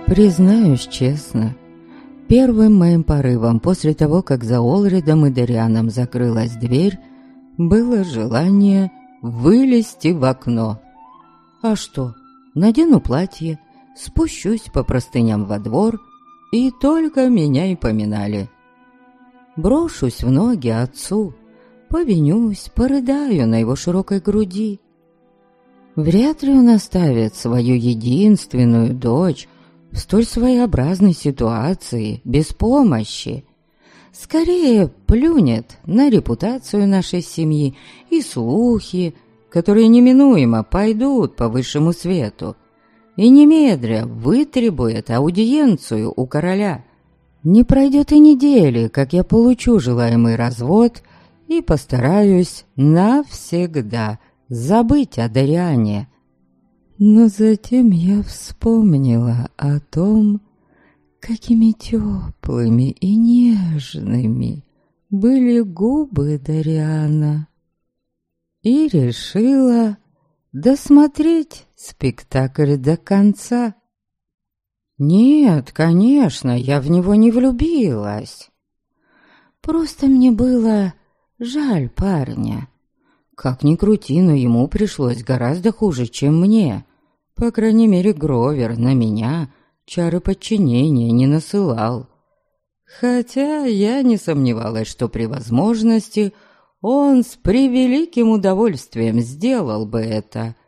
Признаюсь честно, первым моим порывом после того, как за Олредом и Дорианом закрылась дверь, было желание вылезти в окно. А что, надену платье, спущусь по простыням во двор, и только меня и поминали. Брошусь в ноги отцу, повинюсь, порыдаю на его широкой груди. Вряд ли он оставит свою единственную дочь в столь своеобразной ситуации, без помощи. Скорее плюнет на репутацию нашей семьи и слухи, которые неминуемо пойдут по высшему свету, и немедля вытребует аудиенцию у короля. Не пройдет и недели, как я получу желаемый развод и постараюсь навсегда забыть о Дориане. Но затем я вспомнила о том, какими теплыми и нежными были губы Дориана, и решила досмотреть спектакль до конца. Нет, конечно, я в него не влюбилась. Просто мне было жаль парня. Как ни крути, но ему пришлось гораздо хуже, чем мне. По крайней мере, Гровер на меня чары подчинения не насылал. Хотя я не сомневалась, что при возможности он с превеликим удовольствием сделал бы это.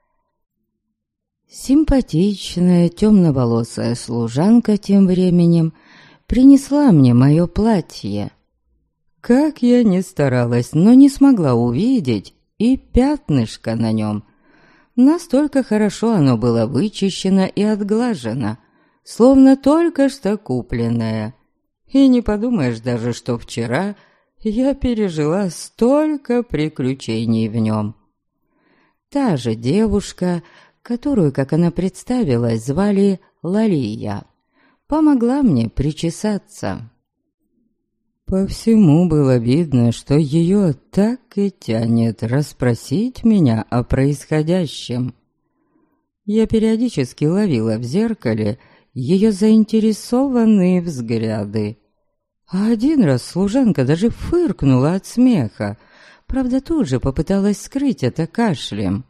Симпатичная темноволосая служанка тем временем принесла мне мое платье. Как я ни старалась, но не смогла увидеть и пятнышко на нем. Настолько хорошо оно было вычищено и отглажено, словно только что купленное. И не подумаешь даже, что вчера я пережила столько приключений в нем. Та же девушка, которую, как она представилась, звали Лалия, помогла мне причесаться. По всему было видно, что ее так и тянет расспросить меня о происходящем. Я периодически ловила в зеркале ее заинтересованные взгляды. А один раз служанка даже фыркнула от смеха, правда, тут же попыталась скрыть это кашлем.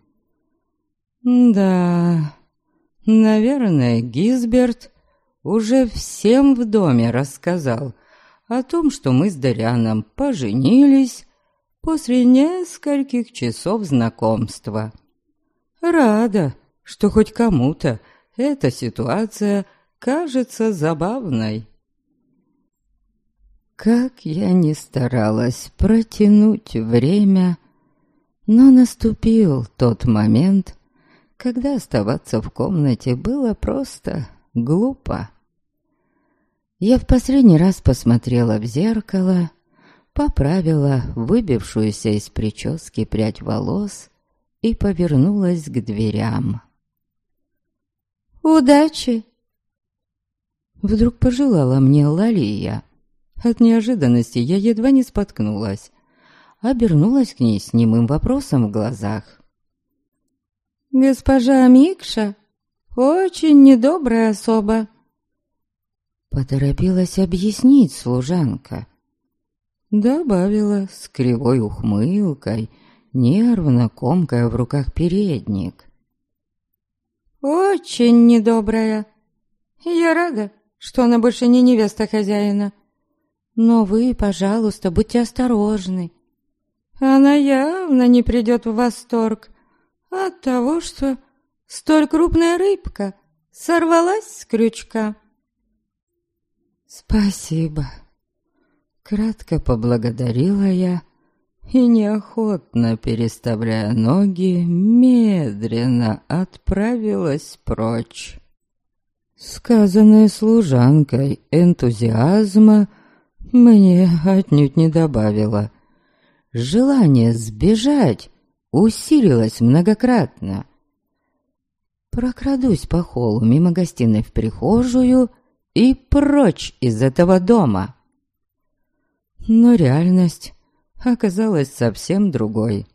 Да, наверное, Гизберт уже всем в доме рассказал о том, что мы с Дорианом поженились после нескольких часов знакомства. Рада, что хоть кому-то эта ситуация кажется забавной. Как я ни старалась протянуть время, но наступил тот момент, когда оставаться в комнате было просто глупо. Я в последний раз посмотрела в зеркало, поправила выбившуюся из прически прядь волос и повернулась к дверям. «Удачи!» Вдруг пожелала мне Лалия. От неожиданности я едва не споткнулась. Обернулась к ней с немым вопросом в глазах. «Госпожа Микша очень недобрая особа», поторопилась объяснить служанка. Добавила с кривой ухмылкой, нервно комкая в руках передник. «Очень недобрая. Я рада, что она больше не невеста хозяина. Но вы, пожалуйста, будьте осторожны. Она явно не придет в восторг от того, что столь крупная рыбка сорвалась с крючка». «Спасибо», — кратко поблагодарила я и, неохотно переставляя ноги, медленно отправилась прочь. Сказанное служанкой энтузиазма мне отнюдь не добавило. Желание сбежать усилилось многократно. Прокрадусь по холлу мимо гостиной в прихожую и прочь из этого дома. Но реальность оказалась совсем другой.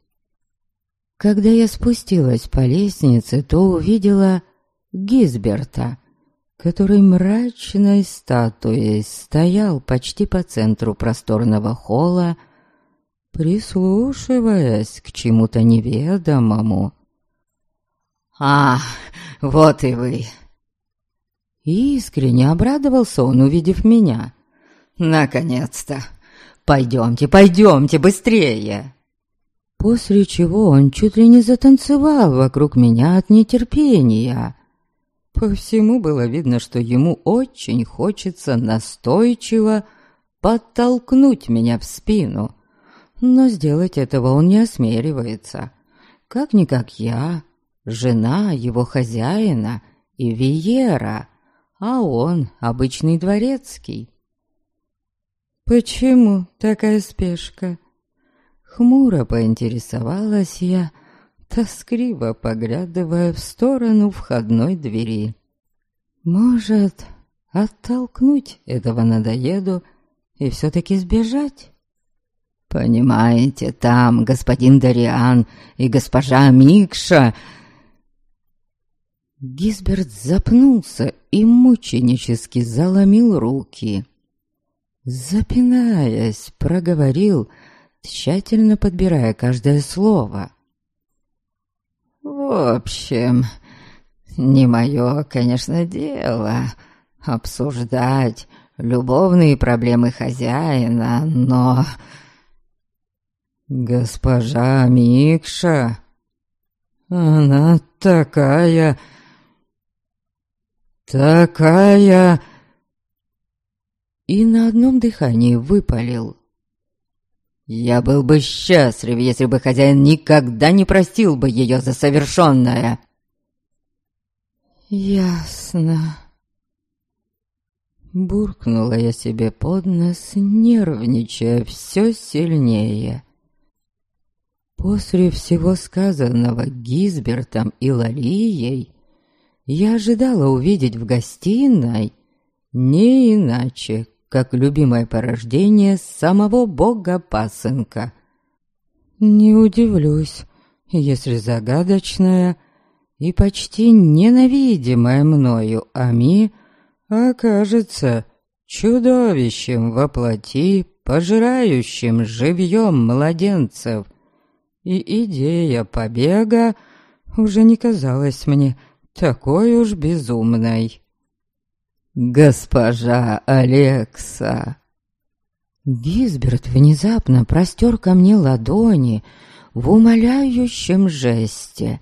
Когда я спустилась по лестнице, то увидела Гизберта. который мрачной статуей стоял почти по центру просторного холла, прислушиваясь к чему-то неведомому. «А, вот и вы!» Искренне обрадовался он, увидев меня. «Наконец-то! Пойдемте, пойдемте, быстрее!» После чего он чуть ли не затанцевал вокруг меня от нетерпения. По всему было видно, что ему очень хочется настойчиво подтолкнуть меня в спину. Но сделать этого он не осмеливается. Как-никак я, жена его хозяина и Виера, а он обычный дворецкий. «Почему такая спешка?» Хмуро поинтересовалась я, тоскливо поглядывая в сторону входной двери. «Может, оттолкнуть этого надоеду и все-таки сбежать?» «Понимаете, там господин Дариан и госпожа Микша...» Гизберт запнулся и мученически заломил руки. Запинаясь, проговорил, тщательно подбирая каждое слово. «В общем, не мое, конечно, дело обсуждать любовные проблемы хозяина, но...» «Госпожа Микша, она такая... И на одном дыхании выпалил. «Я был бы счастлив, если бы хозяин никогда не простил бы ее за совершенное!» «Ясно». Буркнула я себе под нос, нервничая все сильнее. После всего сказанного Гизбертом и Лалией, я ожидала увидеть в гостиной не иначе, как любимое порождение самого бога-пасынка. Не удивлюсь, если загадочная и почти ненавидимая мною Ами окажется чудовищем во плоти, пожирающим живьем младенцев, и идея побега уже не казалась мне такой уж безумной. «Госпожа Алекса!» Гизберт внезапно простер ко мне ладони в умоляющем жесте.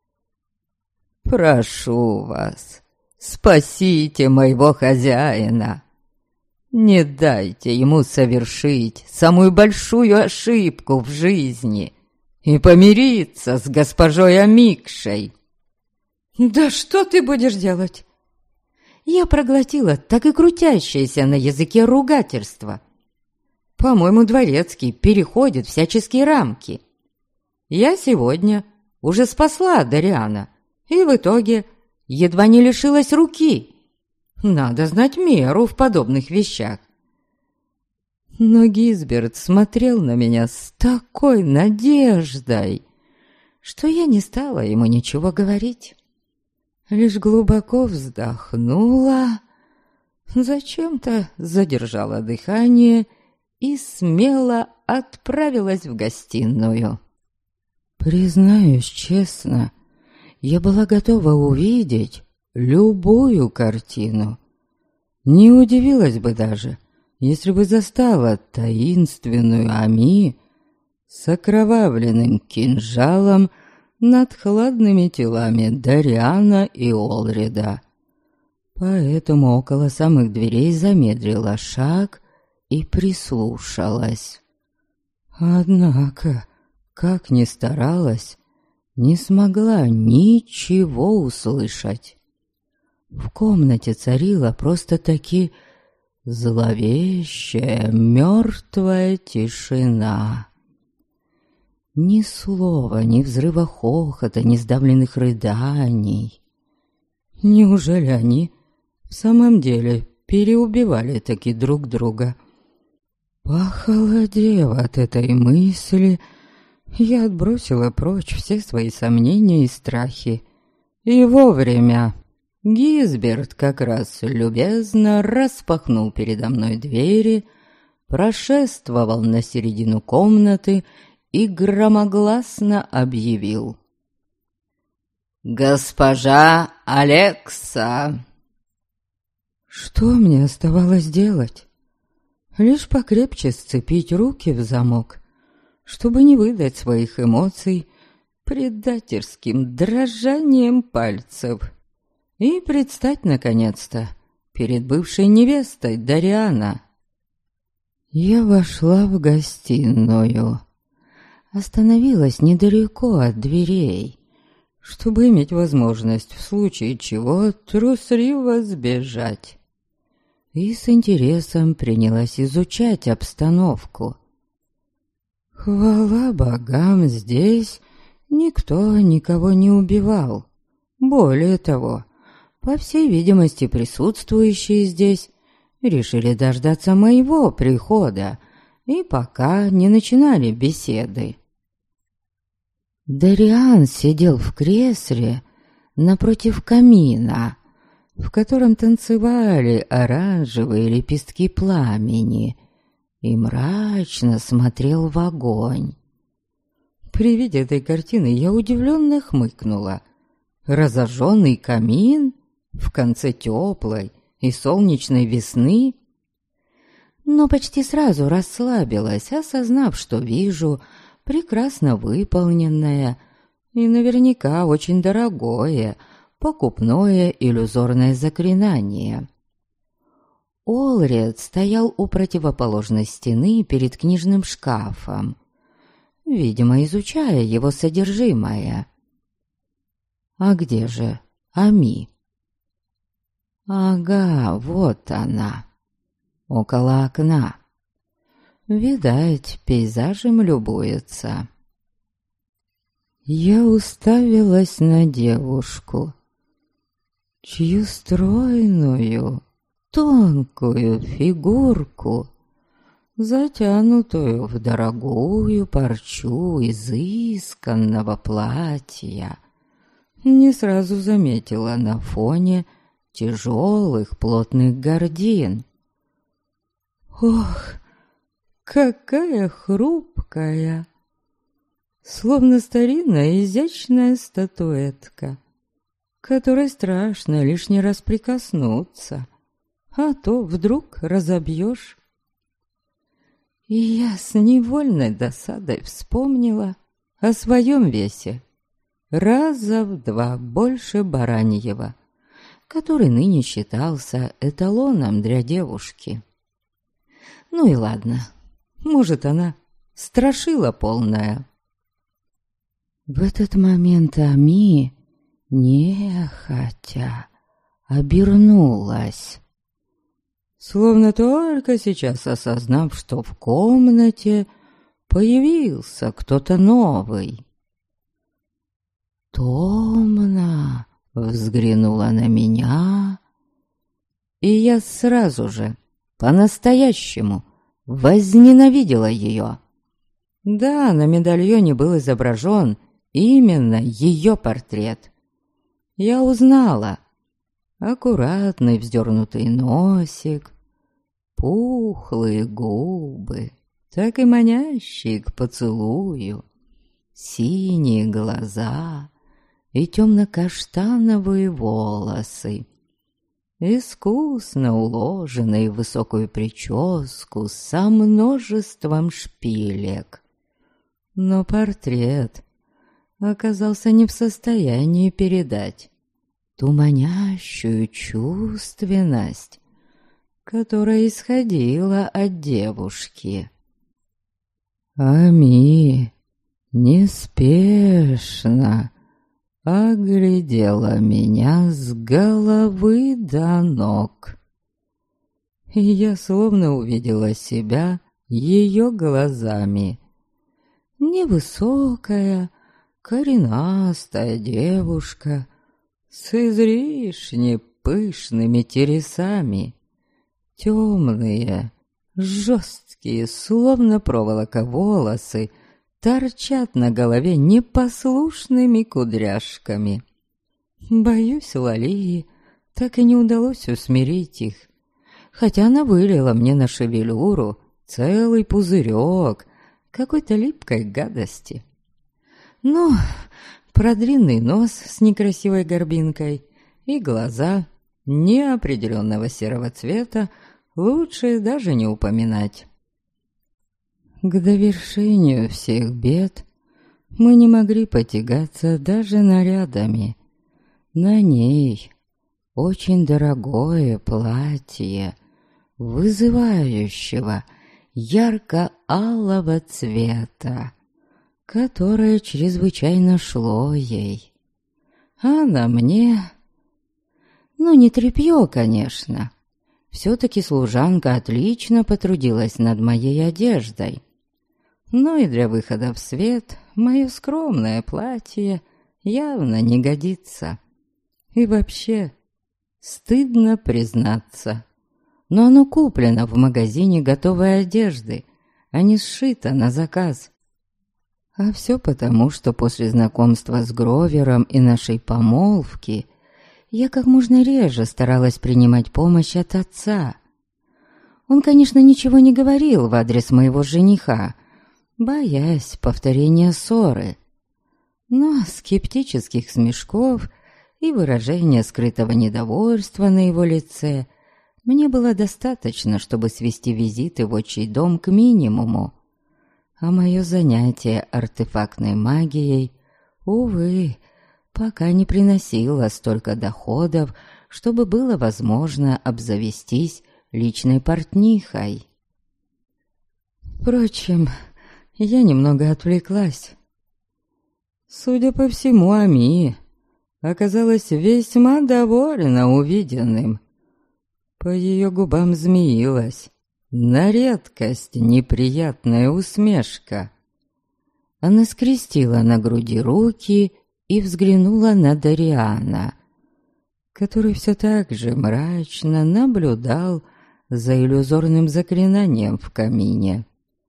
«Прошу вас, спасите моего хозяина! Не дайте ему совершить самую большую ошибку в жизни и помириться с госпожой Амикшей!» «Да что ты будешь делать?» Я проглотила так и крутящееся на языке ругательство. По-моему, дворецкий переходит всяческие рамки. Я сегодня уже спасла Дариана, и в итоге едва не лишилась руки. Надо знать меру в подобных вещах. Но Гизберт смотрел на меня с такой надеждой, что я не стала ему ничего говорить. Лишь глубоко вздохнула, зачем-то задержала дыхание и смело отправилась в гостиную. Признаюсь честно, я была готова увидеть любую картину. Не удивилась бы даже, если бы застала таинственную Ами с окровавленным кинжалом над хладными телами Дариана и Олрида. Поэтому около самых дверей замедлила шаг и прислушалась. Однако, как ни старалась, не смогла ничего услышать. В комнате царила просто-таки зловещая, мертвая тишина. Ни слова, ни взрыва хохота, ни сдавленных рыданий. Неужели они в самом деле переубивали таки друг друга? Похолодев от этой мысли, я отбросила прочь все свои сомнения и страхи. И вовремя. Гизберт как раз любезно распахнул передо мной двери, прошествовал на середину комнаты и громогласно объявил: «Госпожа Алекса!» Что мне оставалось делать? Лишь покрепче сцепить руки в замок, чтобы не выдать своих эмоций предательским дрожанием пальцев, и предстать, наконец-то, перед бывшей невестой Дариана. Я вошла в гостиную, остановилась недалеко от дверей, чтобы иметь возможность в случае чего трусливо сбежать, и с интересом принялась изучать обстановку. Хвала богам, здесь никто никого не убивал. Более того, по всей видимости, присутствующие здесь решили дождаться моего прихода и пока не начинали беседы. Дариан сидел в кресле напротив камина, в котором танцевали оранжевые лепестки пламени, и мрачно смотрел в огонь. При виде этой картины я удивленно хмыкнула. Разожженный камин в конце теплой и солнечной весны? Но почти сразу расслабилась, осознав, что вижу прекрасно выполненное и наверняка очень дорогое покупное иллюзорное заклинание. Олред стоял у противоположной стены перед книжным шкафом, видимо, изучая его содержимое. А где же Ами? Ага, вот она, около окна. Видать, пейзажем любуется. Я уставилась на девушку, чью стройную, тонкую фигурку, затянутую в дорогую парчу изысканного платья, не сразу заметила на фоне тяжелых плотных гардин. Ох, какая хрупкая, словно старинная изящная статуэтка, которой страшно лишний раз прикоснуться, а то вдруг разобьешь. И я с невольной досадой вспомнила о своем весе, раза в 2 больше бараньего, который ныне считался эталоном для девушки. Ну и ладно, может, она страшила полная. В этот момент Ами нехотя обернулась, словно только сейчас осознав, что в комнате появился кто-то новый. Томно взглянула на меня, и я сразу же, по-настоящему, возненавидела ее. Да, на медальоне был изображен именно ее портрет. Я узнала аккуратный вздернутый носик, пухлые губы, так и манящие к поцелую, синие глаза и темно-каштановые волосы, искусно уложенные в высокую прическу со множеством шпилек. Но портрет оказался не в состоянии передать ту манящую чувственность, которая исходила от девушки. Ами неспешно оглядела меня с головы до ног, и я словно увидела себя ее глазами. Невысокая, коренастая девушка с излишне пышными тересами, темные, жесткие, словно проволока волосы, торчат на голове непослушными кудряшками. Боюсь, Лалии так и не удалось усмирить их, хотя она вылила мне на шевелюру целый пузырек какой-то липкой гадости. Ну, про длинный нос с некрасивой горбинкой и глаза неопределенного серого цвета лучше даже не упоминать. К довершению всех бед мы не могли потягаться даже нарядами. На ней очень дорогое платье, вызывающего ярко-алого цвета, которое чрезвычайно шло ей. А на мне... Ну, не тряпье, конечно. Все-таки служанка отлично потрудилась над моей одеждой. Но и для выхода в свет мое скромное платье явно не годится. И вообще, стыдно признаться, но оно куплено в магазине готовой одежды, а не сшито на заказ. А все потому, что после знакомства с Гровером и нашей помолвки я как можно реже старалась принимать помощь от отца. Он, конечно, ничего не говорил в адрес моего жениха, боясь повторения ссоры, но скептических смешков и выражения скрытого недовольства на его лице мне было достаточно, чтобы свести визиты в отчий дом к минимуму. А мое занятие артефактной магией, увы, пока не приносило столько доходов, чтобы было возможно обзавестись личной портнихой. Впрочем, я немного отвлеклась. Судя по всему, Ами оказалась весьма довольна увиденным. По ее губам змеилась на редкость неприятная усмешка. Она скрестила на груди руки и взглянула на Дариана, который все так же мрачно наблюдал за иллюзорным заклинанием в камине.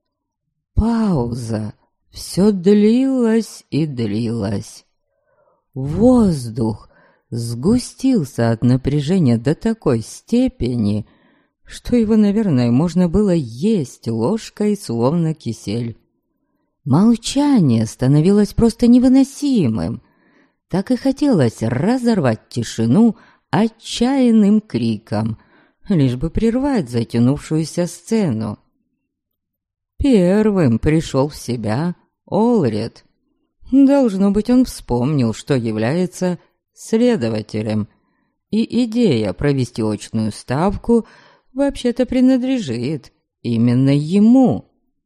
Пауза все длилась и длилась. Воздух сгустился от напряжения до такой степени, что его, наверное, можно было есть ложкой, словно кисель. Молчание становилось просто невыносимым. Так и хотелось разорвать тишину отчаянным криком, лишь бы прервать затянувшуюся сцену. Первым пришел в себя Олред. Должно быть, он вспомнил, что является следователем, и идея провести очную ставку вообще-то принадлежит именно ему.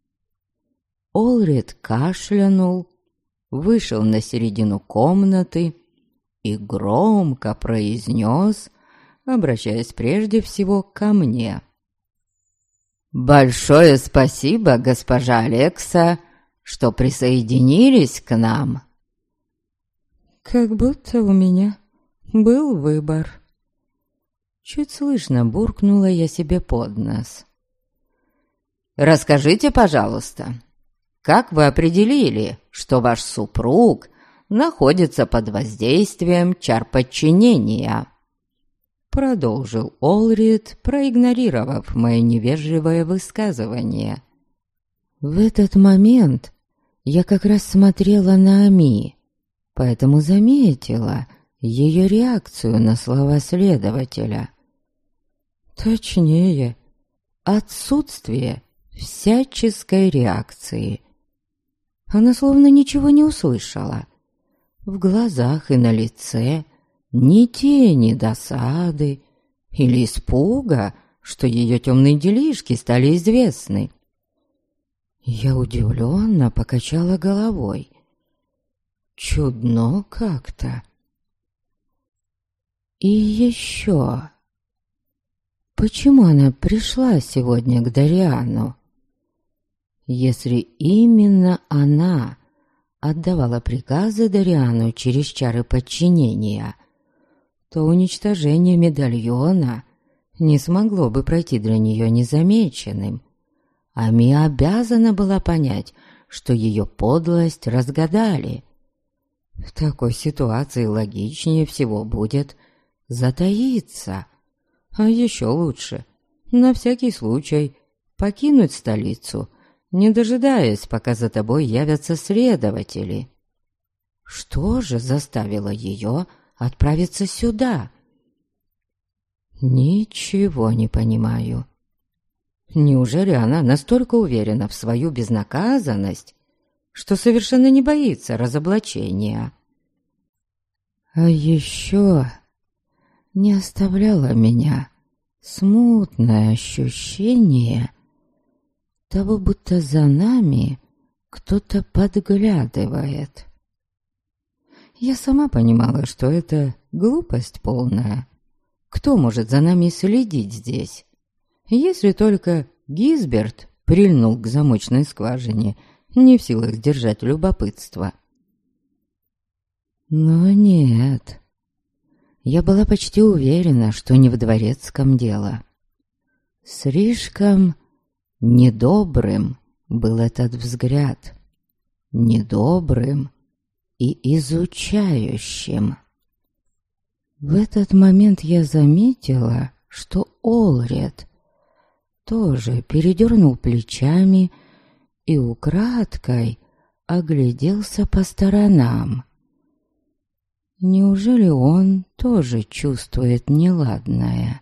Олред кашлянул, вышел на середину комнаты и громко произнес, обращаясь прежде всего ко мне: «Большое спасибо, госпожа Алекса, что присоединились к нам». Как будто у меня был выбор. Чуть слышно буркнула я себе под нос. «Расскажите, пожалуйста, как вы определили, что ваш супруг находится под воздействием чар подчинения?» Продолжил Олрид, проигнорировав мое невежливое высказывание. В этот момент я как раз смотрела на Ами, поэтому заметила ее реакцию на слова следователя. Точнее, отсутствие всяческой реакции. Она словно ничего не услышала. В глазах и на лице ни тени досады или испуга, что ее темные делишки стали известны. Я удивленно покачала головой. Чудно как-то. И еще... Почему она пришла сегодня к Дариану? Если именно она отдавала приказы Дариану через чары подчинения, то уничтожение медальона не смогло бы пройти для нее незамеченным. Ами обязана была понять, что ее подлость разгадали. В такой ситуации логичнее всего будет затаиться, а еще лучше, на всякий случай, покинуть столицу, не дожидаясь, пока за тобой явятся следователи. Что же заставило ее отправиться сюда? Ничего не понимаю. Неужели она настолько уверена в свою безнаказанность, что совершенно не боится разоблачения? А еще не оставляло меня смутное ощущение того, будто за нами кто-то подглядывает. Я сама понимала, что это глупость полная. Кто может за нами следить здесь? Если только Гизберт прильнул к замочной скважине, не в силах сдержать любопытство. Но нет. Я была почти уверена, что не в дворецком дело. Слишком недобрым был этот взгляд. Недобрым и изучающим. В этот момент я заметила, что Олред тоже передернул плечами и украдкой огляделся по сторонам. Неужели он тоже чувствует неладное?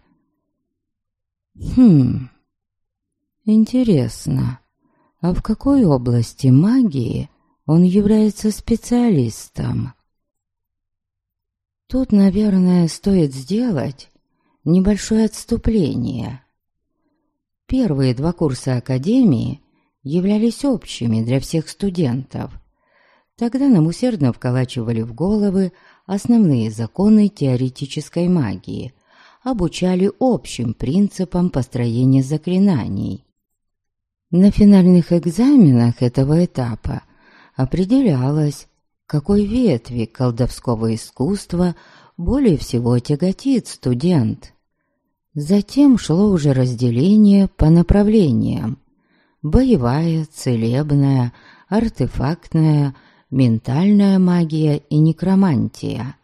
Интересно, а в какой области магии он является специалистом? Тут, наверное, стоит сделать небольшое отступление. Первые 2 курса академии являлись общими для всех студентов. Тогда нам усердно вколачивали в головы основные законы теоретической магии, обучали общим принципам построения заклинаний. На финальных экзаменах этого этапа определялось, какой ветви колдовского искусства более всего тяготит студент. Затем шло уже разделение по направлениям: боевая, целебная, артефактная, ментальная магия и некромантия.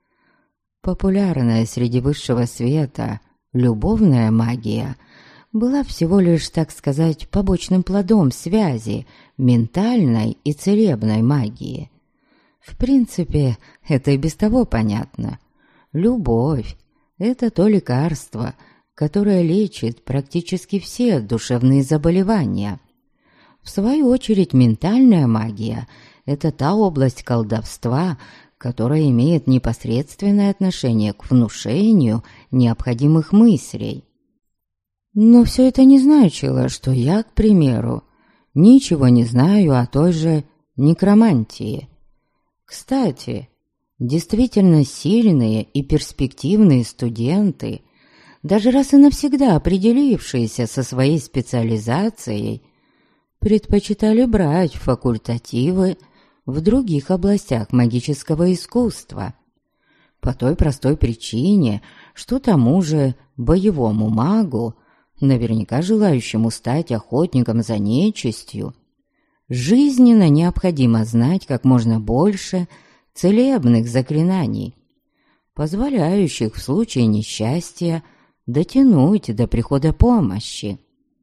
Популярная среди высшего света любовная магия была всего лишь, так сказать, побочным плодом связи ментальной и целебной магии. В принципе, это и без того понятно. Любовь — это то лекарство, которое лечит практически все душевные заболевания. В свою очередь, ментальная магия — это та область колдовства, которая имеет непосредственное отношение к внушению необходимых мыслей. Но все это не значило, что я, к примеру, ничего не знаю о той же некромантии. Кстати, действительно сильные и перспективные студенты, даже раз и навсегда определившиеся со своей специализацией, предпочитали брать факультативы в других областях магического искусства. По той простой причине, что тому же боевому магу, наверняка желающему стать охотником за нечистью, жизненно необходимо знать как можно больше целебных заклинаний, позволяющих в случае несчастья дотянуть до прихода помощи.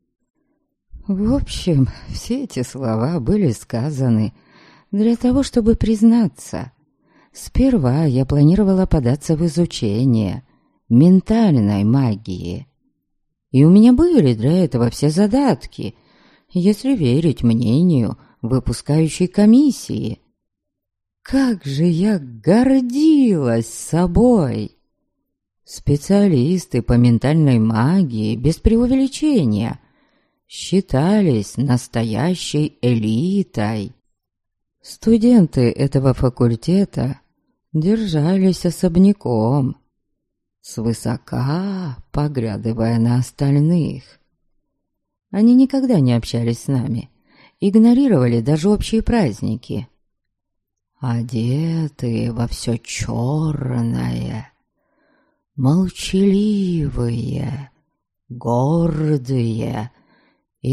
В общем, все эти слова были сказаны для того, чтобы признаться. Сперва я планировала податься в изучение ментальной магии. И у меня были для этого все задатки, если верить мнению выпускающей комиссии. Как же я гордилась собой! Специалисты по ментальной магии, без преувеличения, считались настоящей элитой. Студенты этого факультета держались особняком, свысока поглядывая на остальных. Они никогда не общались с нами, игнорировали даже общие праздники. Одетые во все черное, молчаливые, гордые и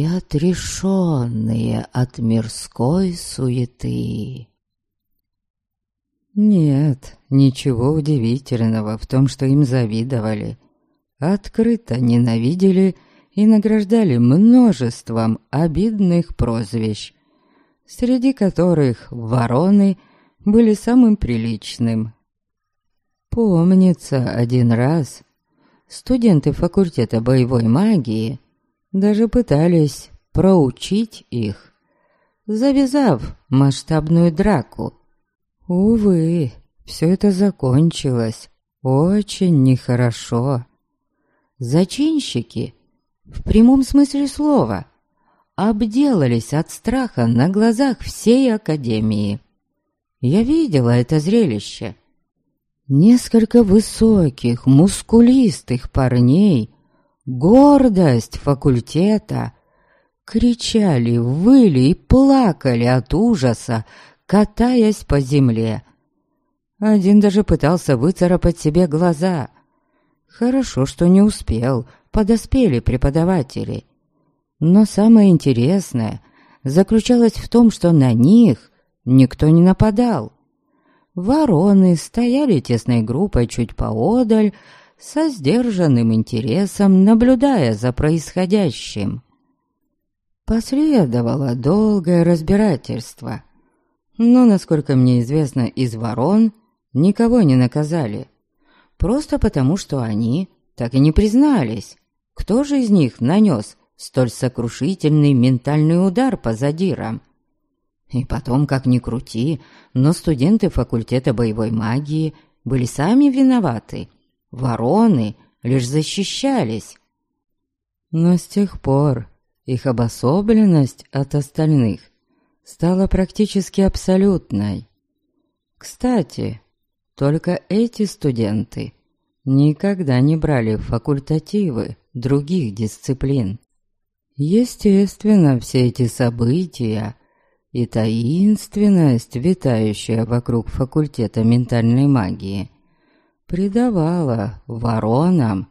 отрешенные от мирской суеты. Нет, ничего удивительного в том, что им завидовали. Открыто ненавидели и награждали множеством обидных прозвищ, среди которых вороны были самым приличным. Помнится, один раз студенты факультета боевой магии даже пытались проучить их, завязав масштабную драку. Увы, все это закончилось очень нехорошо. Зачинщики, в прямом смысле слова, обделались от страха на глазах всей академии. Я видела это зрелище. Несколько высоких, мускулистых парней, гордость факультета, кричали, выли и плакали от ужаса, катаясь по земле. Один даже пытался выцарапать себе глаза. Хорошо, что не успел, подоспели преподаватели. Но самое интересное заключалось в том, что на них никто не нападал. Вороны стояли тесной группой чуть поодаль, со сдержанным интересом наблюдая за происходящим. Последовало долгое разбирательство, но, насколько мне известно, из ворон никого не наказали. Просто потому, что они так и не признались, кто же из них нанес столь сокрушительный ментальный удар по задирам. И потом, как ни крути, но студенты факультета боевой магии были сами виноваты. Вороны лишь защищались. Но с тех пор их обособленность от остальных стала практически абсолютной. Кстати, только эти студенты никогда не брали факультативы других дисциплин. Естественно, все эти события и таинственность, витающая вокруг факультета ментальной магии, придавала воронам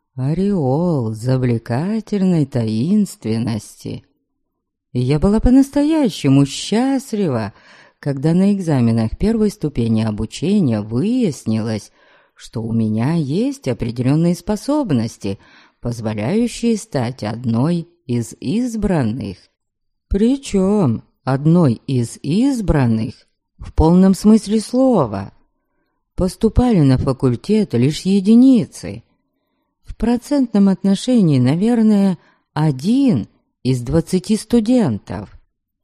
ореол завлекательной таинственности. И я была по-настоящему счастлива, когда на экзаменах первой ступени обучения выяснилось, что у меня есть определенные способности, позволяющие стать одной из избранных. Причем одной из избранных в полном смысле слова. Поступали на факультет лишь единицы. В процентном отношении, наверное, 1 из 20 студентов.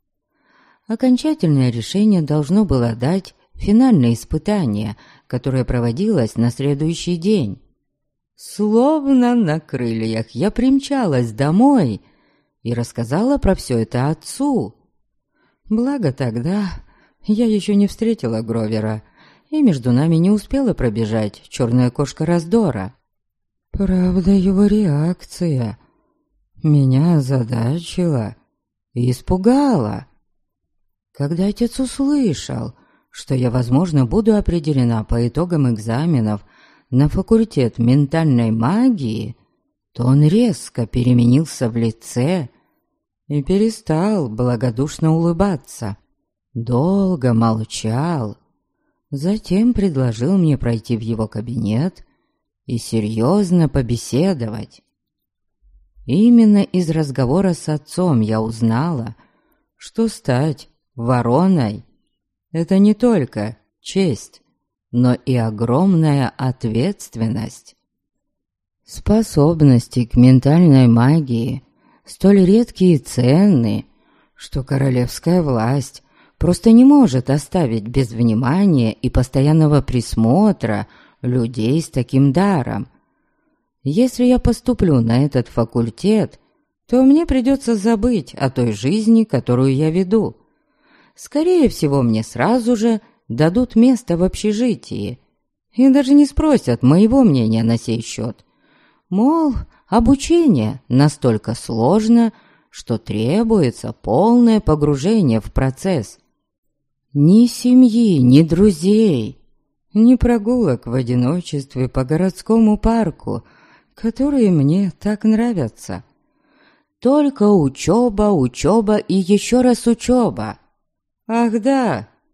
Окончательное решение должно было дать финальное испытание, которое проводилось на следующий день. Словно на крыльях я примчалась домой и рассказала про все это отцу. Благо тогда я еще не встретила Гровера, и между нами не успела пробежать черная кошка раздора. Правда, его реакция меня озадачила и испугала. Когда отец услышал, что я, возможно, буду определена по итогам экзаменов на факультет ментальной магии, то он резко переменился в лице и перестал благодушно улыбаться. Долго молчал, затем предложил мне пройти в его кабинет и серьезно побеседовать. Именно из разговора с отцом я узнала, что стать вороной — это не только честь, но и огромная ответственность. Способности к ментальной магии столь редкие и ценны, что королевская власть просто не может оставить без внимания и постоянного присмотра людей с таким даром. Если я поступлю на этот факультет, то мне придется забыть о той жизни, которую я веду. Скорее всего, мне сразу же дадут место в общежитии и даже не спросят моего мнения на сей счет. Мол, обучение настолько сложно, что требуется полное погружение в процесс. Ни семьи, ни друзей, ни прогулок в одиночестве по городскому парку, которые мне так нравятся. Только учеба, учеба и еще раз учеба. Ах да,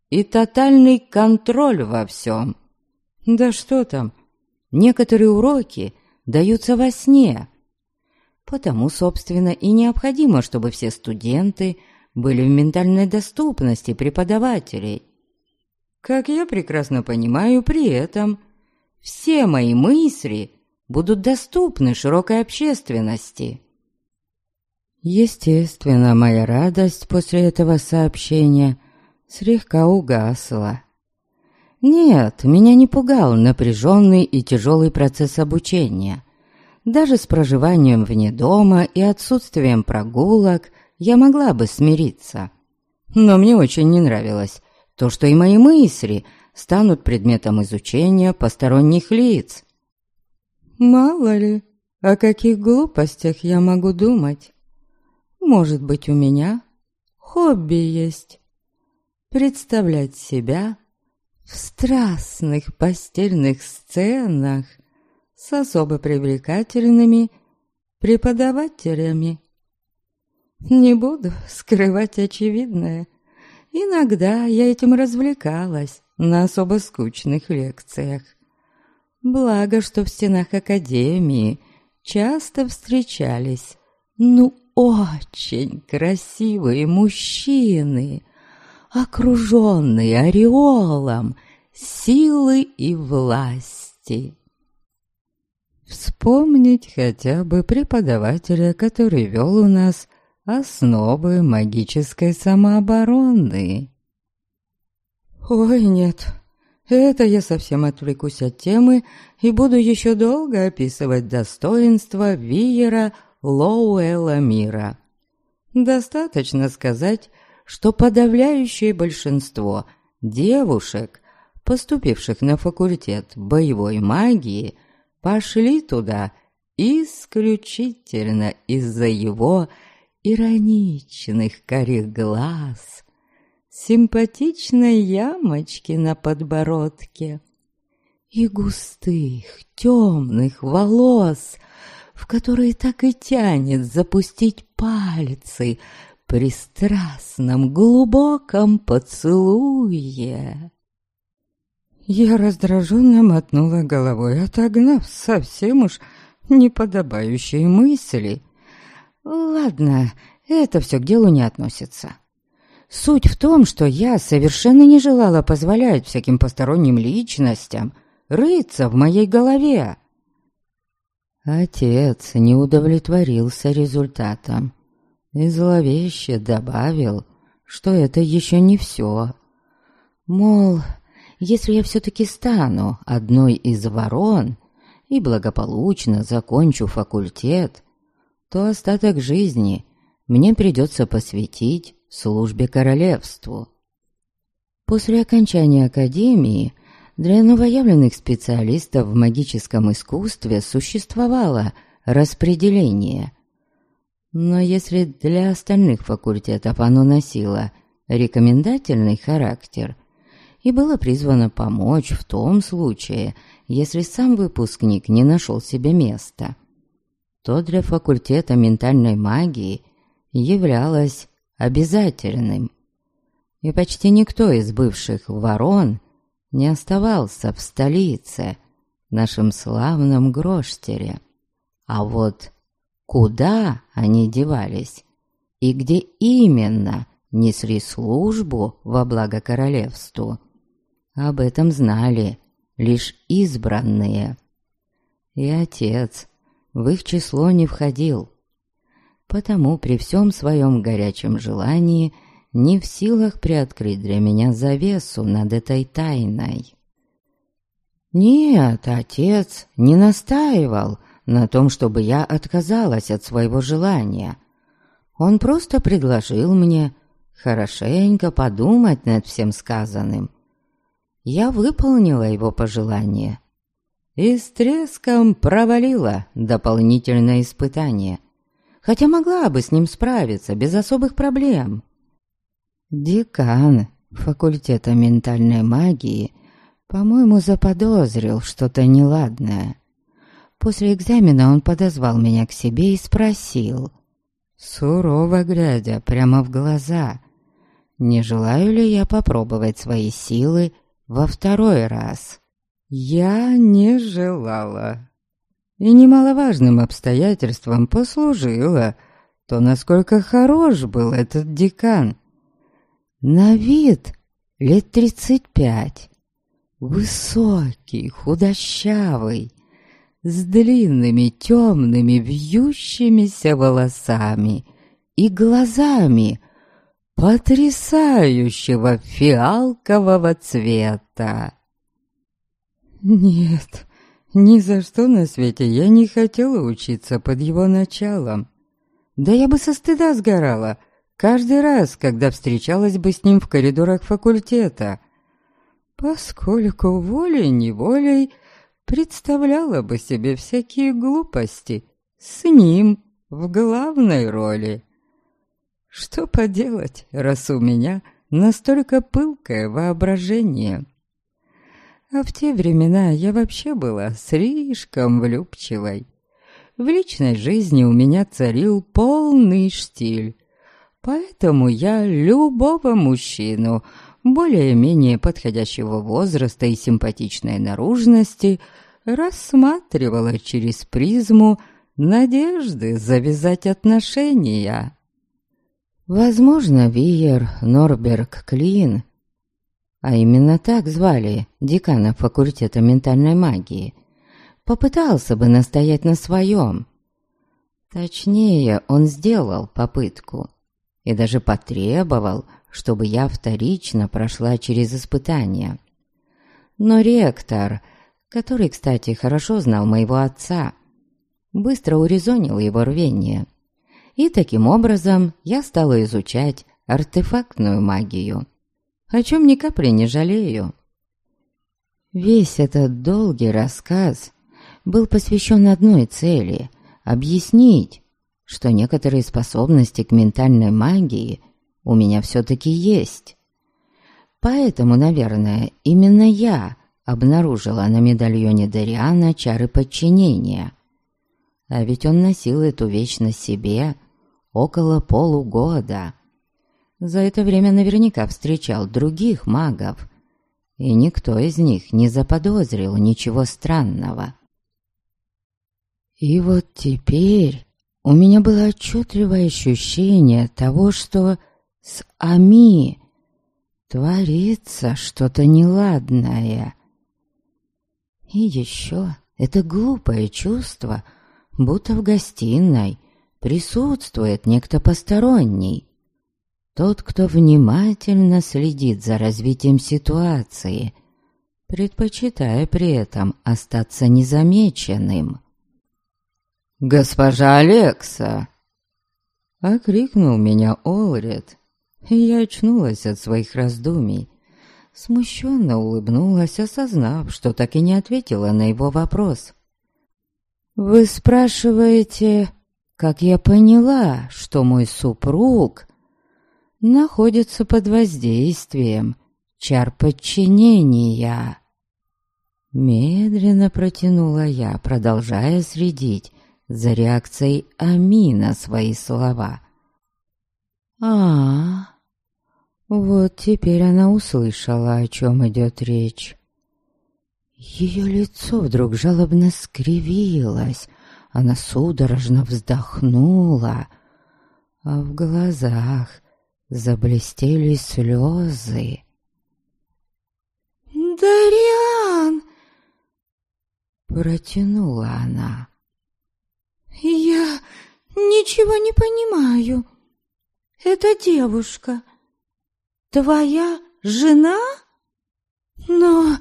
и тотальный контроль во всем. Да что там, некоторые уроки даются во сне. Потому, собственно, и необходимо, чтобы все студенты были в ментальной доступности преподавателей. Как я прекрасно понимаю, при этом все мои мысли будут доступны широкой общественности. Естественно, моя радость после этого сообщения слегка угасла. Нет, меня не пугал напряженный и тяжелый процесс обучения. Даже с проживанием вне дома и отсутствием прогулок я могла бы смириться. Но мне очень не нравилось то, что и мои мысли станут предметом изучения посторонних лиц. Мало ли, о каких глупостях я могу думать. Может быть, у меня хобби есть. Представлять себя в страстных постельных сценах с особо привлекательными преподавателями. Не буду скрывать очевидное. Иногда я этим развлекалась на особо скучных лекциях. Благо, что в стенах академии часто встречались, очень красивые мужчины, окруженные ореолом силы и власти. Вспомнить хотя бы преподавателя, который вел у нас основы магической самообороны. Ой, нет, это я совсем отвлекусь от темы и буду еще долго описывать достоинства веера Лоуэла-Мира. Достаточно сказать, что подавляющее большинство девушек, поступивших на факультет боевой магии, пошли туда исключительно из-за его ироничных карих глаз, симпатичной ямочки на подбородке и густых темных волос, в которые так и тянет запустить пальцы при страстном глубоком поцелуе. Я раздраженно мотнула головой, отогнав совсем уж неподобающие мысли. Ладно, это все к делу не относится. Суть в том, что я совершенно не желала позволять всяким посторонним личностям рыться в моей голове. Отец не удовлетворился результатом и зловеще добавил, что это еще не все. Мол, если я все-таки стану одной из ворон и благополучно закончу факультет, то остаток жизни мне придется посвятить службе королевству. После окончания академии для новоявленных специалистов в магическом искусстве существовало распределение. Но если для остальных факультетов оно носило рекомендательный характер и было призвано помочь в том случае, если сам выпускник не нашел себе места, то для факультета ментальной магии являлось обязательным. И почти никто из бывших ворон не оставался в столице, нашем славном Гроштере. А вот куда они девались и где именно несли службу во благо королевству, об этом знали лишь избранные. И отец в их число не входил, потому при всем своем горячем желании не в силах приоткрыть для меня завесу над этой тайной. Нет, отец не настаивал на том, чтобы я отказалась от своего желания. Он просто предложил мне хорошенько подумать над всем сказанным. Я выполнила его пожелание и с треском провалила дополнительное испытание, хотя могла бы с ним справиться без особых проблем. Декан факультета ментальной магии, по-моему, заподозрил что-то неладное. После экзамена он подозвал меня к себе и спросил, сурово глядя прямо в глаза: не желаю ли я попробовать свои силы во второй раз. Я не желала. И немаловажным обстоятельством послужило то, насколько хорош был этот декан. На вид лет 35, высокий, худощавый, с длинными темными вьющимися волосами и глазами потрясающего фиалкового цвета. Нет, ни за что на свете я не хотела учиться под его началом. Да я бы со стыда сгорала каждый раз, когда встречалась бы с ним в коридорах факультета, поскольку волей-неволей представляла бы себе всякие глупости с ним в главной роли. Что поделать, раз у меня настолько пылкое воображение? А в те времена я вообще была слишком влюбчивой. В личной жизни у меня царил полный штиль, поэтому я любого мужчину, более-менее подходящего возраста и симпатичной наружности, рассматривала через призму надежды завязать отношения. Возможно, Виер Норберг Клин, а именно так звали декана факультета ментальной магии, попытался бы настоять на своем. Точнее, он сделал попытку и даже потребовал, чтобы я вторично прошла через испытания. Но ректор, который, кстати, хорошо знал моего отца, быстро урезонил его рвение. И таким образом я стала изучать артефактную магию, о чем ни капли не жалею. Весь этот долгий рассказ был посвящен одной цели — объяснить, что некоторые способности к ментальной магии у меня все-таки есть. Поэтому, наверное, именно я обнаружила на медальоне Дариана чары подчинения. А ведь он носил эту вещь на себе около полугода. За это время наверняка встречал других магов, и никто из них не заподозрил ничего странного. И вот теперь у меня было отчетливое ощущение того, что с Ами творится что-то неладное. И еще это глупое чувство, будто в гостиной присутствует некто посторонний. Тот, кто внимательно следит за развитием ситуации, предпочитая при этом остаться незамеченным. «Госпожа Алекса!» — окрикнул меня Олред, и я очнулась от своих раздумий. Смущенно улыбнулась, осознав, что так и не ответила на его вопрос. «Вы спрашиваете, как я поняла, что мой супруг находится под воздействием чар подчинения?» Медленно протянула я, продолжая следить за реакцией Ами на свои слова. Вот теперь она услышала, о чем идет речь. Ее лицо вдруг жалобно скривилось, она судорожно вздохнула, а в глазах заблестели слезы. «Дариан!» — протянула она. «Я ничего не понимаю. Эта девушка твоя жена? Но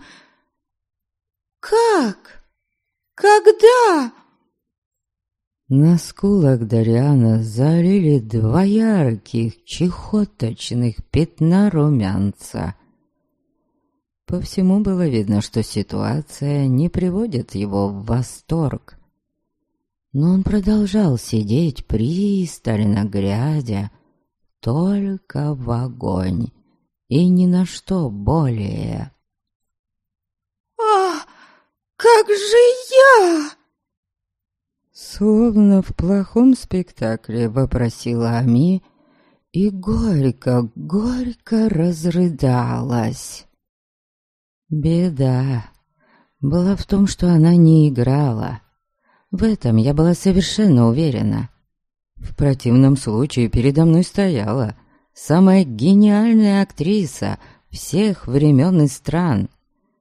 как? Когда?» На скулах Дариана залили два ярких, чехоточных пятна румянца. По всему было видно, что ситуация не приводит его в восторг. Но он продолжал сидеть, пристально глядя только в огонь и ни на что более. «А как же я?» Словно в плохом спектакле вопросила Ами и горько-горько разрыдалась. Беда была в том, что она не играла. В этом я была совершенно уверена. В противном случае передо мной стояла самая гениальная актриса всех времен и стран.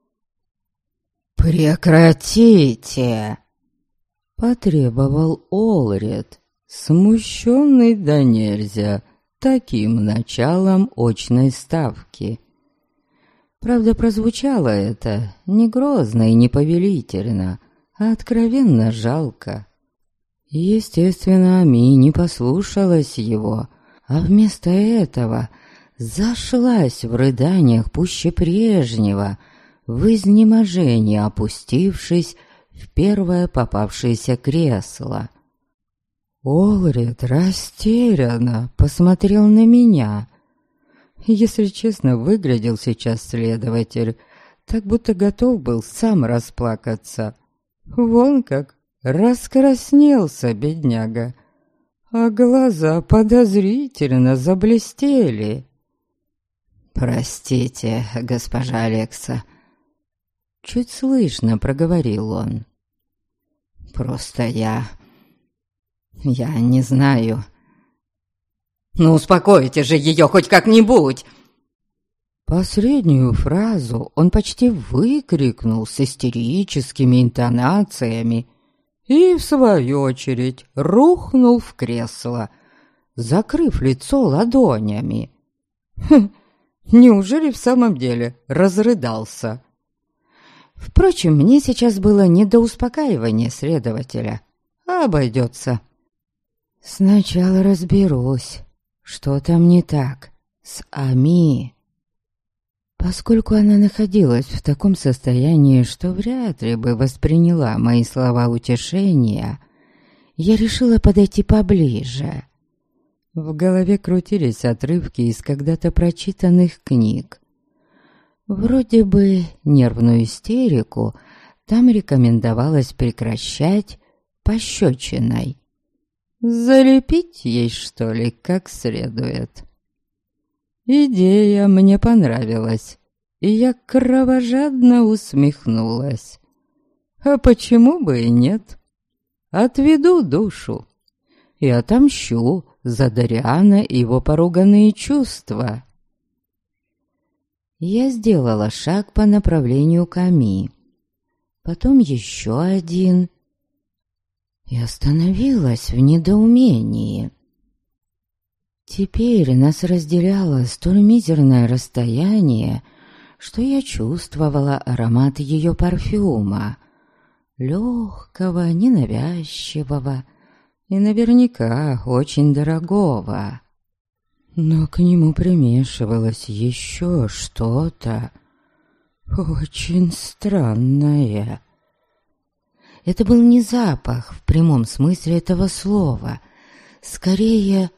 «Прекратите!» — потребовал Олред, смущенный до нельзя таким началом очной ставки. Правда, прозвучало это не грозно и не повелительно, а откровенно жалко. Естественно, Ами не послушалась его, а вместо этого зашлась в рыданиях пуще прежнего, в изнеможении опустившись в первое попавшееся кресло. Олред растерянно посмотрел на меня. Если честно, выглядел сейчас следователь, так будто готов был сам расплакаться. Вон как раскраснелся бедняга, а глаза подозрительно заблестели. «Простите, госпожа Алекса», — чуть слышно проговорил он. «Просто я не знаю». «Ну, успокойте же ее хоть как-нибудь!» Последнюю фразу он почти выкрикнул с истерическими интонациями и, в свою очередь, рухнул в кресло, закрыв лицо ладонями. Неужели в самом деле разрыдался? Впрочем, мне сейчас было не до успокаивания следователя, а обойдется. Сначала разберусь, что там не так с Ами. Поскольку она находилась в таком состоянии, что вряд ли бы восприняла мои слова утешения, я решила подойти поближе. В голове крутились отрывки из когда-то прочитанных книг. Вроде бы нервную истерику там рекомендовалось прекращать пощечиной. Залепить ей, что ли, как следует. Идея мне понравилась, и я кровожадно усмехнулась. А почему бы и нет? Отведу душу и отомщу за Дариана и его поруганные чувства. Я сделала шаг по направлению к Ами, потом еще один и остановилась в недоумении. Теперь нас разделяло столь мизерное расстояние, что я чувствовала аромат ее парфюма, легкого, ненавязчивого и наверняка очень дорогого. Но к нему примешивалось еще что-то очень странное. Это был не запах в прямом смысле этого слова, скорее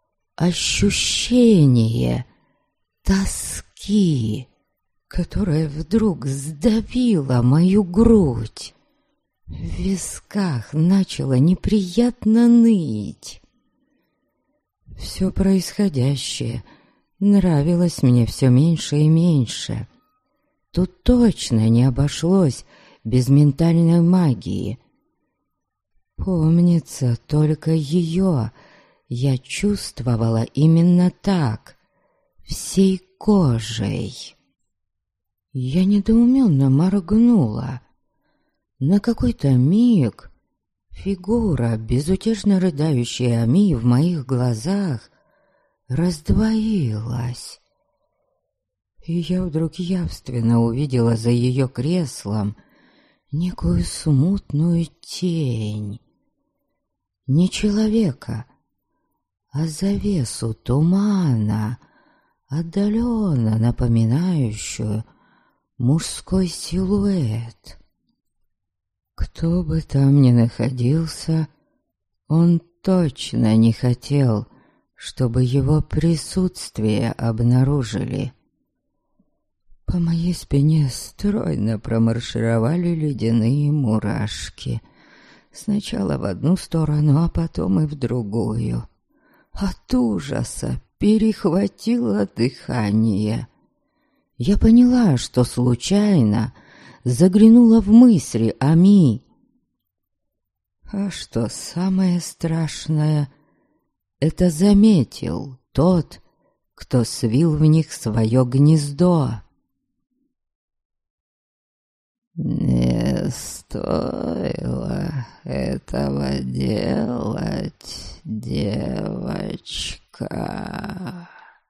ощущение тоски, которое вдруг сдавило мою грудь. В висках начало неприятно ныть. Все происходящее нравилось мне все меньше и меньше. Тут точно не обошлось без ментальной магии. Помнится, только ее я чувствовала именно так, всей кожей. Я недоуменно моргнула. На какой-то миг фигура, безутешно рыдающая Ами в моих глазах, раздвоилась. И я вдруг явственно увидела за ее креслом некую смутную тень. Не человека, а завесу тумана, отдаленно напоминающую мужской силуэт. Кто бы там ни находился, он точно не хотел, чтобы его присутствие обнаружили. По моей спине стройно промаршировали ледяные мурашки. Сначала в одну сторону, а потом и в другую. От ужаса перехватило дыхание. Я поняла, что случайно заглянула в мысли Ами. А что самое страшное, это заметил тот, кто свил в них свое гнездо. «Не стоило этого делать, девочка».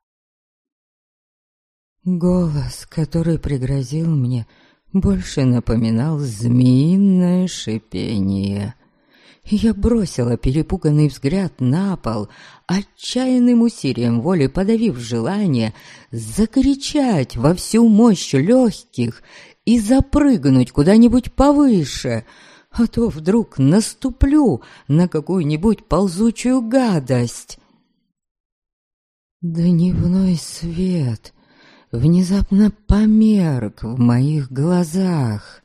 Голос, который пригрозил мне, больше напоминал змеиное шипение. Я бросила перепуганный взгляд на пол, отчаянным усилием воли подавив желание закричать во всю мощь легких и запрыгнуть куда-нибудь повыше, а то вдруг наступлю на какую-нибудь ползучую гадость. Дневной свет внезапно померк в моих глазах.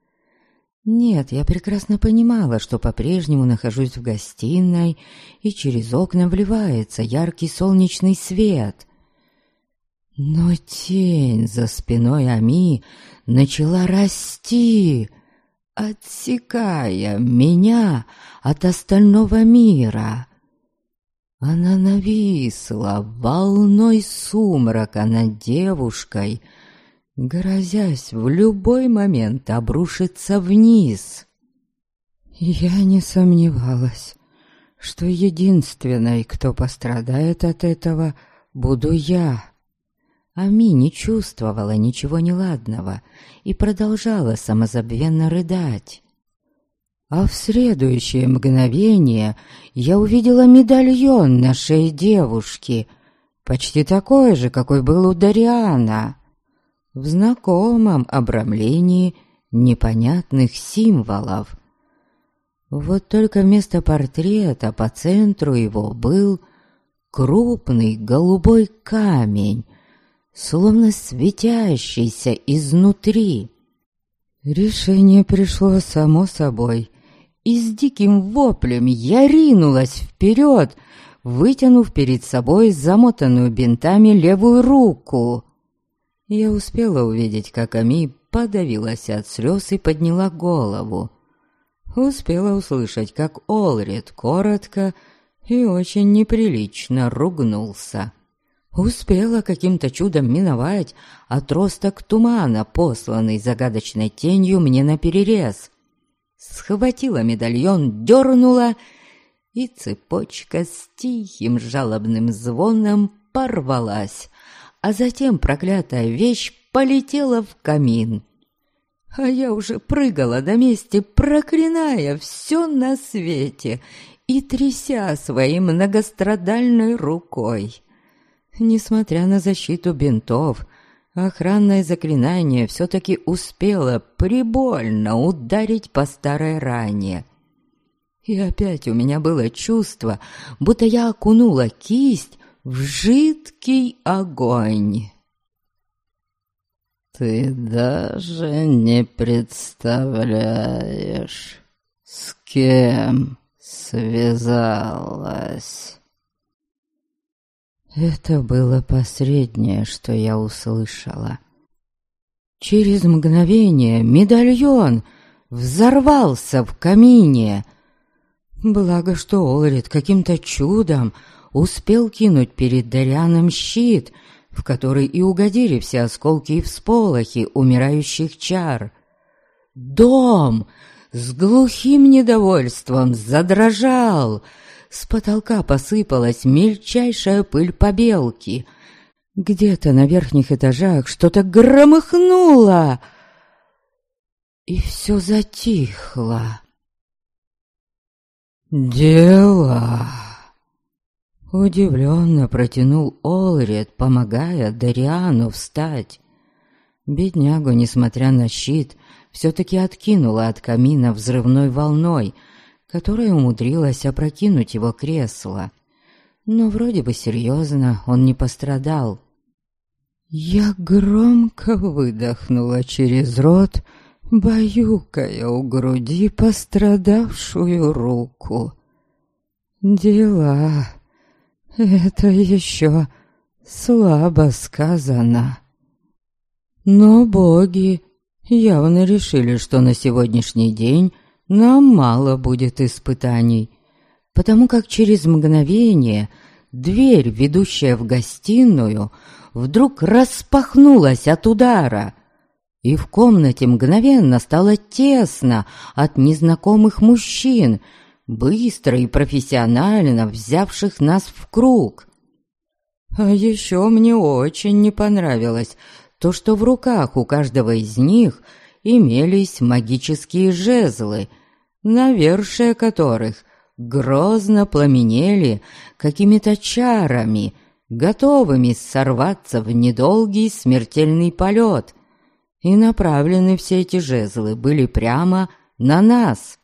Нет, я прекрасно понимала, что по-прежнему нахожусь в гостиной, и через окна вливается яркий солнечный свет. Но тень за спиной Ами начала расти, отсекая меня от остального мира. Она нависла волной сумрака над девушкой, грозясь в любой момент обрушиться вниз. Я не сомневалась, что единственной, кто пострадает от этого, буду я. Ами не чувствовала ничего неладного и продолжала самозабвенно рыдать. А в следующее мгновение я увидела медальон на шее девушки, почти такой же, какой был у Дариана, в знакомом обрамлении непонятных символов. Вот только вместо портрета по центру его был крупный голубой камень, словно светящийся изнутри. Решение пришло само собой, и с диким воплем я ринулась вперед, вытянув перед собой замотанную бинтами левую руку. Я успела увидеть, как Ами подавилась от слез и подняла голову. Успела услышать, как Олрид коротко и очень неприлично ругнулся. Успела каким-то чудом миновать отросток тумана, посланный загадочной тенью мне наперерез. Схватила медальон, дернула, и цепочка с тихим жалобным звоном порвалась, а затем проклятая вещь полетела в камин. А я уже прыгала на месте, проклиная все на свете и тряся своей многострадальной рукой. Несмотря на защиту бинтов, охранное заклинание все-таки успело прибольно ударить по старой ране. И опять у меня было чувство, будто я окунула кисть в жидкий огонь. «Ты даже не представляешь, с кем связалась». Это было последнее, что я услышала. Через мгновение медальон взорвался в камине. Благо, что Олрид каким-то чудом успел кинуть перед Дарианом щит, в который и угодили все осколки и всполохи умирающих чар. Дом с глухим недовольством задрожал. С потолка посыпалась мельчайшая пыль побелки. Где-то на верхних этажах что-то громыхнуло, и все затихло. «Дела!» — удивленно протянул Олрид, помогая Дариану встать. Беднягу, несмотря на щит, все-таки откинуло от камина взрывной волной, которая умудрилась опрокинуть его кресло. Но вроде бы серьезно он не пострадал. Я громко выдохнула через рот, баюкая у груди пострадавшую руку. Дела. Это еще слабо сказано. Но боги явно решили, что на сегодняшний день нам мало будет испытаний, потому как через мгновение дверь, ведущая в гостиную, вдруг распахнулась от удара, и в комнате мгновенно стало тесно от незнакомых мужчин, быстро и профессионально взявших нас в круг. А еще мне очень не понравилось то, что в руках у каждого из них имелись магические жезлы, навершия которых грозно пламенели какими-то чарами, готовыми сорваться в недолгий смертельный полет. И направлены все эти жезлы были прямо на нас.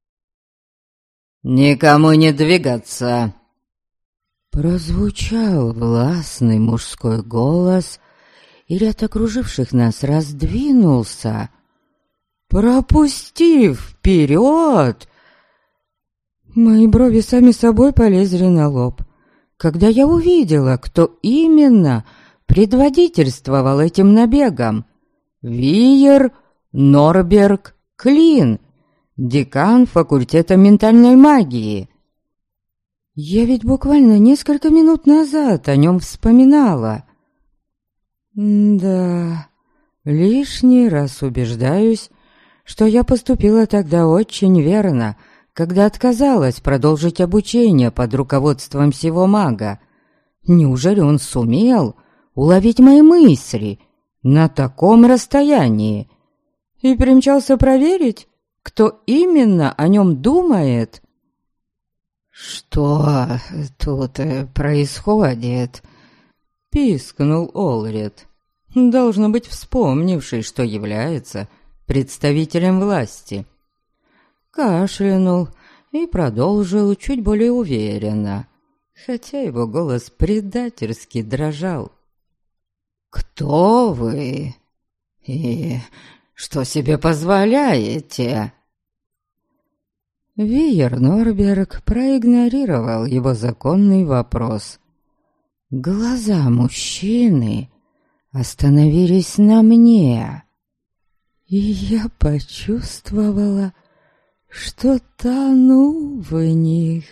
«Никому не двигаться!» Прозвучал властный мужской голос, и ряд окруживших нас раздвинулся, пропустив вперед. Мои брови сами собой полезли на лоб, когда я увидела, кто именно предводительствовал этим набегом. Виер Норберг Клин, декан факультета ментальной магии. Я ведь буквально несколько минут назад о нем вспоминала. Да, лишний раз убеждаюсь, что я поступила тогда очень верно, когда отказалась продолжить обучение под руководством сего мага. Неужели он сумел уловить мои мысли на таком расстоянии и примчался проверить, кто именно о нем думает? «Что тут происходит?» — пискнул Олред, должно быть вспомнивший, что является представителем власти. Кашлянул и продолжил чуть более уверенно, хотя его голос предательски дрожал. «Кто вы? И что себе позволяете?» Виер Норберг проигнорировал его законный вопрос. Глаза мужчины остановились на мне, и я почувствовала, что тону в них.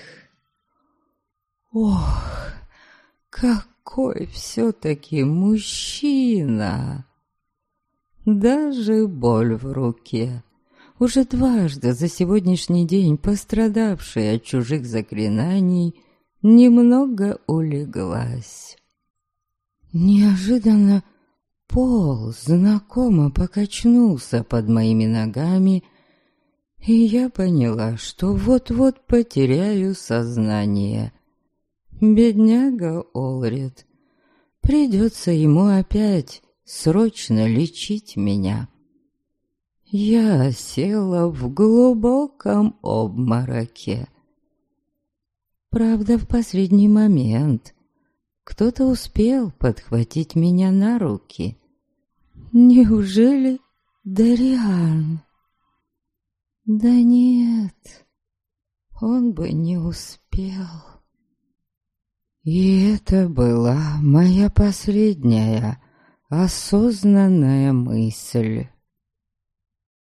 Ох, какой все-таки мужчина! Даже боль в руке, уже дважды за сегодняшний день пострадавшая от чужих заклинаний, немного улеглась. Неожиданно пол знакомо покачнулся под моими ногами, и я поняла, что вот-вот потеряю сознание. Бедняга Олред. Придется ему опять срочно лечить меня. Я села в глубоком обмороке. Правда, в последний момент кто-то успел подхватить меня на руки. Неужели Дариан? Да нет, он бы не успел. И это была моя последняя осознанная мысль.